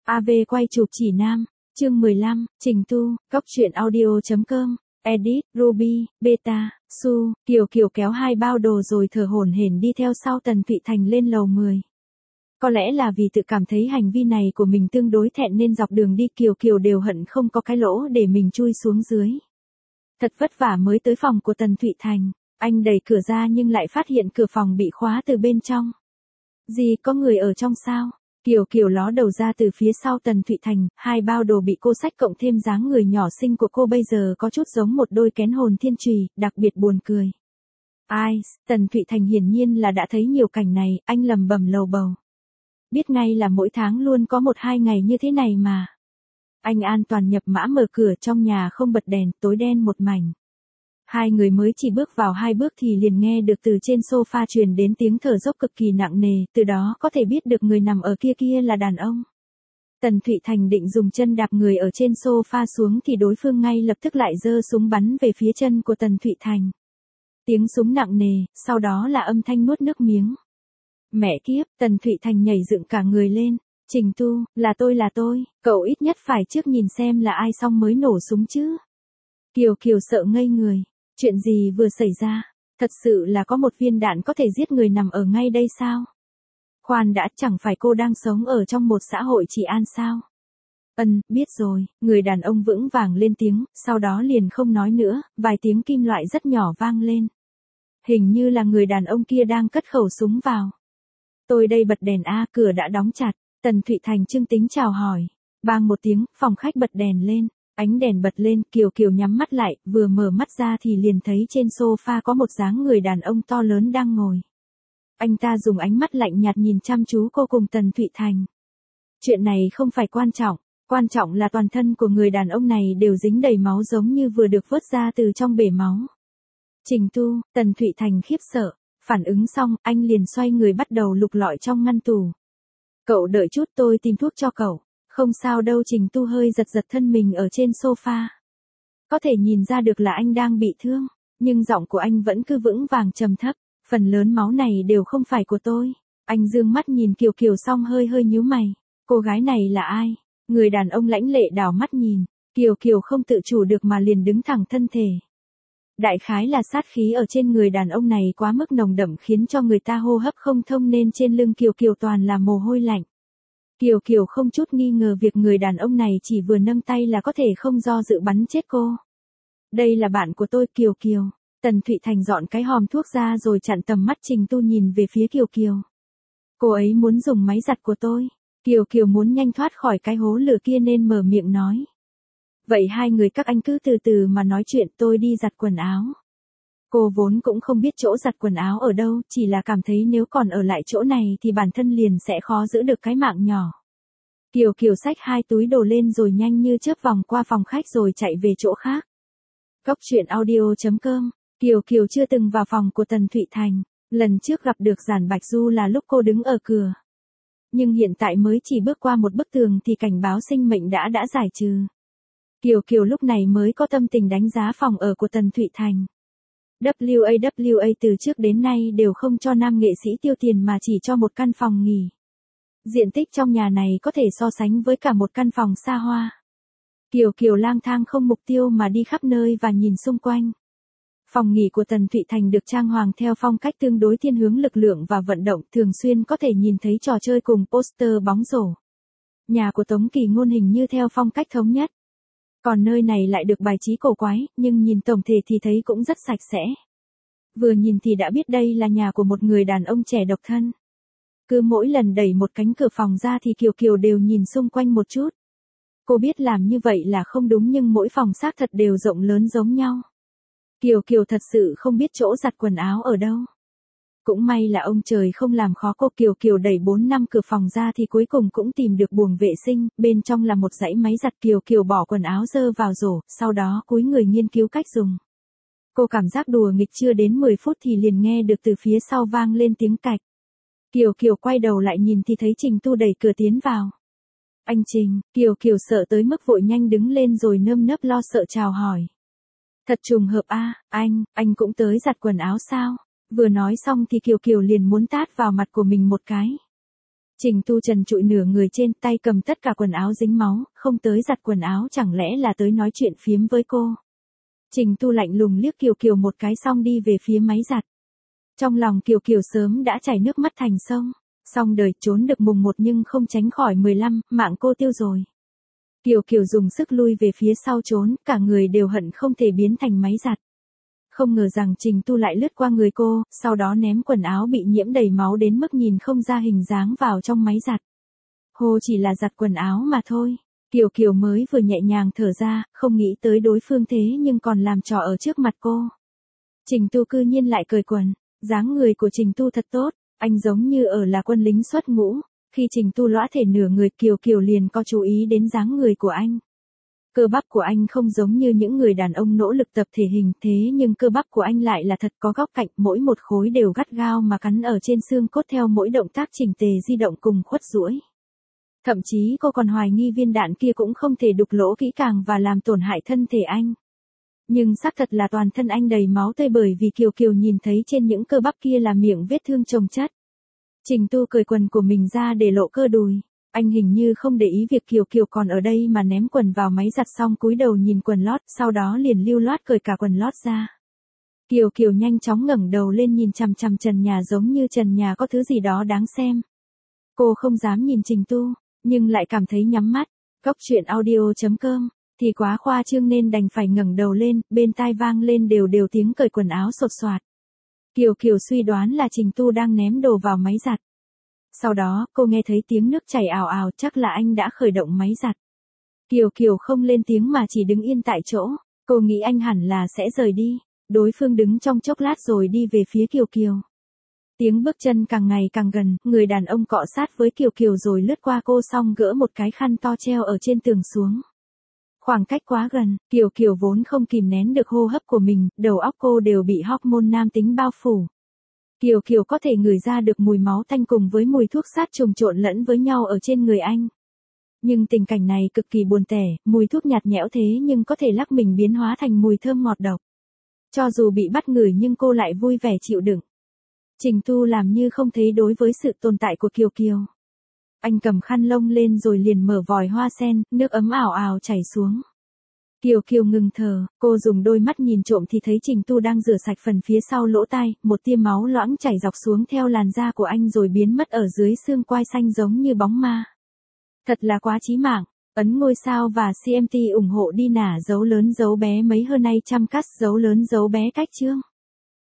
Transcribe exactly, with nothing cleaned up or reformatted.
a vê quay chụp chỉ nam, chương mười lăm, Trình Tu, Cóc truyện audio.com, edit, Ruby, Beta, Su, Kiều Kiều kéo hai bao đồ rồi thở hổn hển đi theo sau Tần Thụy Thành lên lầu mười. Có lẽ là vì tự cảm thấy hành vi này của mình tương đối thẹn nên dọc đường đi Kiều Kiều đều hận không có cái lỗ để mình chui xuống dưới. Thật vất vả mới tới phòng của Tần Thụy Thành, anh đẩy cửa ra nhưng lại phát hiện cửa phòng bị khóa từ bên trong. Gì, có người ở trong sao? Kiều Kiều ló đầu ra từ phía sau Tần Thụy Thành, hai bao đồ bị cô xách cộng thêm dáng người nhỏ xinh của cô bây giờ có chút giống một đôi kén hồn thiên trùy, đặc biệt buồn cười. Ai, Tần Thụy Thành hiển nhiên là đã thấy nhiều cảnh này, anh lầm bầm lầu bầu. Biết ngay là mỗi tháng luôn có một hai ngày như thế này mà. Anh an toàn nhập mã mở cửa, trong nhà không bật đèn, tối đen một mảnh. Hai người mới chỉ bước vào hai bước thì liền nghe được từ trên sofa truyền đến tiếng thở dốc cực kỳ nặng nề, từ đó có thể biết được người nằm ở kia kia là đàn ông. Tần Thụy Thành định dùng chân đạp người ở trên sofa xuống thì đối phương ngay lập tức lại giơ súng bắn về phía chân của Tần Thụy Thành. Tiếng súng nặng nề, sau đó là âm thanh nuốt nước miếng. Mẹ kiếp, Tần Thụy Thành nhảy dựng cả người lên. Trình Tu, là tôi là tôi, cậu ít nhất phải trước nhìn xem là ai xong mới nổ súng chứ. Kiều Kiều sợ ngây người. Chuyện gì vừa xảy ra? Thật sự là có một viên đạn có thể giết người nằm ở ngay đây sao? Khoan đã, chẳng phải cô đang sống ở trong một xã hội trị an sao? Ừm, biết rồi, người đàn ông vững vàng lên tiếng, sau đó liền không nói nữa, vài tiếng kim loại rất nhỏ vang lên. Hình như là người đàn ông kia đang cất khẩu súng vào. Tôi đây bật đèn a, cửa đã đóng chặt. Tần Thụy Thành trưng tính chào hỏi. Bang một tiếng, phòng khách bật đèn lên. Ánh đèn bật lên, Kiều Kiều nhắm mắt lại, vừa mở mắt ra thì liền thấy trên sofa có một dáng người đàn ông to lớn đang ngồi. Anh ta dùng ánh mắt lạnh nhạt nhìn chăm chú cô cùng Tần Thụy Thành. Chuyện này không phải quan trọng, quan trọng là toàn thân của người đàn ông này đều dính đầy máu giống như vừa được vớt ra từ trong bể máu. Trình Tu, Tần Thụy Thành khiếp sợ, phản ứng xong, anh liền xoay người bắt đầu lục lọi trong ngăn tủ. Cậu đợi chút, tôi tìm thuốc cho cậu. Không sao đâu, Trình Tu hơi giật giật thân mình ở trên sofa. Có thể nhìn ra được là anh đang bị thương, nhưng giọng của anh vẫn cứ vững vàng trầm thấp, phần lớn máu này đều không phải của tôi. Anh dương mắt nhìn Kiều Kiều xong hơi hơi nhíu mày, cô gái này là ai? Người đàn ông lãnh lệ đảo mắt nhìn, Kiều Kiều không tự chủ được mà liền đứng thẳng thân thể. Đại khái là sát khí ở trên người đàn ông này quá mức nồng đậm khiến cho người ta hô hấp không thông nên trên lưng Kiều Kiều toàn là mồ hôi lạnh. Kiều Kiều không chút nghi ngờ việc người đàn ông này chỉ vừa nâng tay là có thể không do dự bắn chết cô. Đây là bạn của tôi, Kiều Kiều. Tần Thụy Thành dọn cái hòm thuốc ra rồi chặn tầm mắt Trình Tu nhìn về phía Kiều Kiều. Cô ấy muốn dùng máy giặt của tôi. Kiều Kiều muốn nhanh thoát khỏi cái hố lửa kia nên mở miệng nói. Vậy hai người các anh cứ từ từ mà nói chuyện, tôi đi giặt quần áo. Cô vốn cũng không biết chỗ giặt quần áo ở đâu, chỉ là cảm thấy nếu còn ở lại chỗ này thì bản thân liền sẽ khó giữ được cái mạng nhỏ. Kiều Kiều xách hai túi đồ lên rồi nhanh như chớp vòng qua phòng khách rồi chạy về chỗ khác. Cóc truyện audio.com, Kiều Kiều chưa từng vào phòng của Tần Thụy Thành, lần trước gặp được Giản Bạch Du là lúc cô đứng ở cửa. Nhưng hiện tại mới chỉ bước qua một bức tường thì cảnh báo sinh mệnh đã đã giải trừ. Kiều Kiều lúc này mới có tâm tình đánh giá phòng ở của Tần Thụy Thành. vê kép vê kép từ trước đến nay đều không cho nam nghệ sĩ tiêu tiền mà chỉ cho một căn phòng nghỉ. Diện tích trong nhà này có thể so sánh với cả một căn phòng xa hoa. Kiều Kiều lang thang không mục tiêu mà đi khắp nơi và nhìn xung quanh. Phòng nghỉ của Tần Thụy Thành được trang hoàng theo phong cách tương đối thiên hướng lực lượng và vận động, thường xuyên có thể nhìn thấy trò chơi cùng poster bóng rổ. Nhà của Tống Kỳ Ngôn hình như theo phong cách thống nhất. Còn nơi này lại được bài trí cổ quái, nhưng nhìn tổng thể thì thấy cũng rất sạch sẽ. Vừa nhìn thì đã biết đây là nhà của một người đàn ông trẻ độc thân. Cứ mỗi lần đẩy một cánh cửa phòng ra thì Kiều Kiều đều nhìn xung quanh một chút. Cô biết làm như vậy là không đúng nhưng mỗi phòng xác thật đều rộng lớn giống nhau. Kiều Kiều thật sự không biết chỗ giặt quần áo ở đâu. Cũng may là ông trời không làm khó cô. Kiều Kiều đẩy bốn năm cửa phòng ra thì cuối cùng cũng tìm được buồng vệ sinh, bên trong là một dãy máy giặt. Kiều Kiều bỏ quần áo dơ vào rổ, sau đó cúi người nghiên cứu cách dùng. Cô cảm giác đùa nghịch chưa đến mười phút thì liền nghe được từ phía sau vang lên tiếng cạch. Kiều Kiều quay đầu lại nhìn thì thấy Trình Tu đẩy cửa tiến vào. Anh Trình, Kiều Kiều sợ tới mức vội nhanh đứng lên rồi nơm nớp lo sợ chào hỏi. Thật trùng hợp a, anh, anh cũng tới giặt quần áo sao? Vừa nói xong thì Kiều Kiều liền muốn tát vào mặt của mình một cái. Trình Tu trần trụi nửa người trên, tay cầm tất cả quần áo dính máu, không tới giặt quần áo chẳng lẽ là tới nói chuyện phiếm với cô. Trình Tu lạnh lùng liếc Kiều Kiều một cái xong đi về phía máy giặt. Trong lòng Kiều Kiều sớm đã chảy nước mắt thành sông. Xong đời trốn được mùng một nhưng không tránh khỏi mười lăm, mạng cô tiêu rồi. Kiều Kiều dùng sức lui về phía sau trốn, cả người đều hận không thể biến thành máy giặt. Không ngờ rằng Trình Tu lại lướt qua người cô, sau đó ném quần áo bị nhiễm đầy máu đến mức nhìn không ra hình dáng vào trong máy giặt. Hồ chỉ là giặt quần áo mà thôi. Kiều Kiều mới vừa nhẹ nhàng thở ra, không nghĩ tới đối phương thế nhưng còn làm trò ở trước mặt cô. Trình Tu cư nhiên lại cười quần, dáng người của Trình Tu thật tốt, anh giống như ở là quân lính xuất ngũ. Khi Trình Tu lõa thể nửa người Kiều Kiều liền có chú ý đến dáng người của anh. Cơ bắp của anh không giống như những người đàn ông nỗ lực tập thể hình thế nhưng cơ bắp của anh lại là thật có góc cạnh, mỗi một khối đều gắt gao mà cắn ở trên xương cốt theo mỗi động tác chỉnh tề di động cùng khuất duỗi. Thậm chí cô còn hoài nghi viên đạn kia cũng không thể đục lỗ kỹ càng và làm tổn hại thân thể anh. Nhưng xác thật là toàn thân anh đầy máu tươi bởi vì Kiều Kiều nhìn thấy trên những cơ bắp kia là miệng vết thương chồng chất. Trình Tu cởi quần của mình ra để lộ cơ đùi. Anh hình như không để ý việc Kiều Kiều còn ở đây mà ném quần vào máy giặt xong cúi đầu nhìn quần lót, sau đó liền lưu loát cởi cả quần lót ra. Kiều Kiều nhanh chóng ngẩng đầu lên nhìn chằm chằm trần nhà giống như trần nhà có thứ gì đó đáng xem. Cô không dám nhìn Trình Tu, nhưng lại cảm thấy nhắm mắt. Góc truyện audio chấm com thì quá khoa trương nên đành phải ngẩng đầu lên, bên tai vang lên đều đều tiếng cởi quần áo sột soạt. Kiều Kiều suy đoán là Trình Tu đang ném đồ vào máy giặt. Sau đó, cô nghe thấy tiếng nước chảy ào ào, chắc là anh đã khởi động máy giặt. Kiều Kiều không lên tiếng mà chỉ đứng yên tại chỗ, cô nghĩ anh hẳn là sẽ rời đi. Đối phương đứng trong chốc lát rồi đi về phía Kiều Kiều. Tiếng bước chân càng ngày càng gần, người đàn ông cọ sát với Kiều Kiều rồi lướt qua cô xong gỡ một cái khăn to treo ở trên tường xuống. Khoảng cách quá gần, Kiều Kiều vốn không kìm nén được hô hấp của mình, đầu óc cô đều bị hormone nam tính bao phủ. Kiều Kiều có thể ngửi ra được mùi máu tanh cùng với mùi thuốc sát trùng trộn lẫn với nhau ở trên người anh. Nhưng tình cảnh này cực kỳ buồn tẻ, mùi thuốc nhạt nhẽo thế nhưng có thể lắc mình biến hóa thành mùi thơm ngọt độc. Cho dù bị bắt ngửi nhưng cô lại vui vẻ chịu đựng. Trình Tu làm như không thấy đối với sự tồn tại của Kiều Kiều. Anh cầm khăn lông lên rồi liền mở vòi hoa sen, nước ấm ảo ảo chảy xuống. Kiều Kiều ngừng thở, cô dùng đôi mắt nhìn trộm thì thấy Trình Tu đang rửa sạch phần phía sau lỗ tai, một tia máu loãng chảy dọc xuống theo làn da của anh rồi biến mất ở dưới xương quai xanh giống như bóng ma. Thật là quá chí mạng. Ấn ngôi sao và xê em tê ủng hộ đi nả dấu lớn dấu bé mấy hơn nay trăm cắt dấu lớn dấu bé cách chương.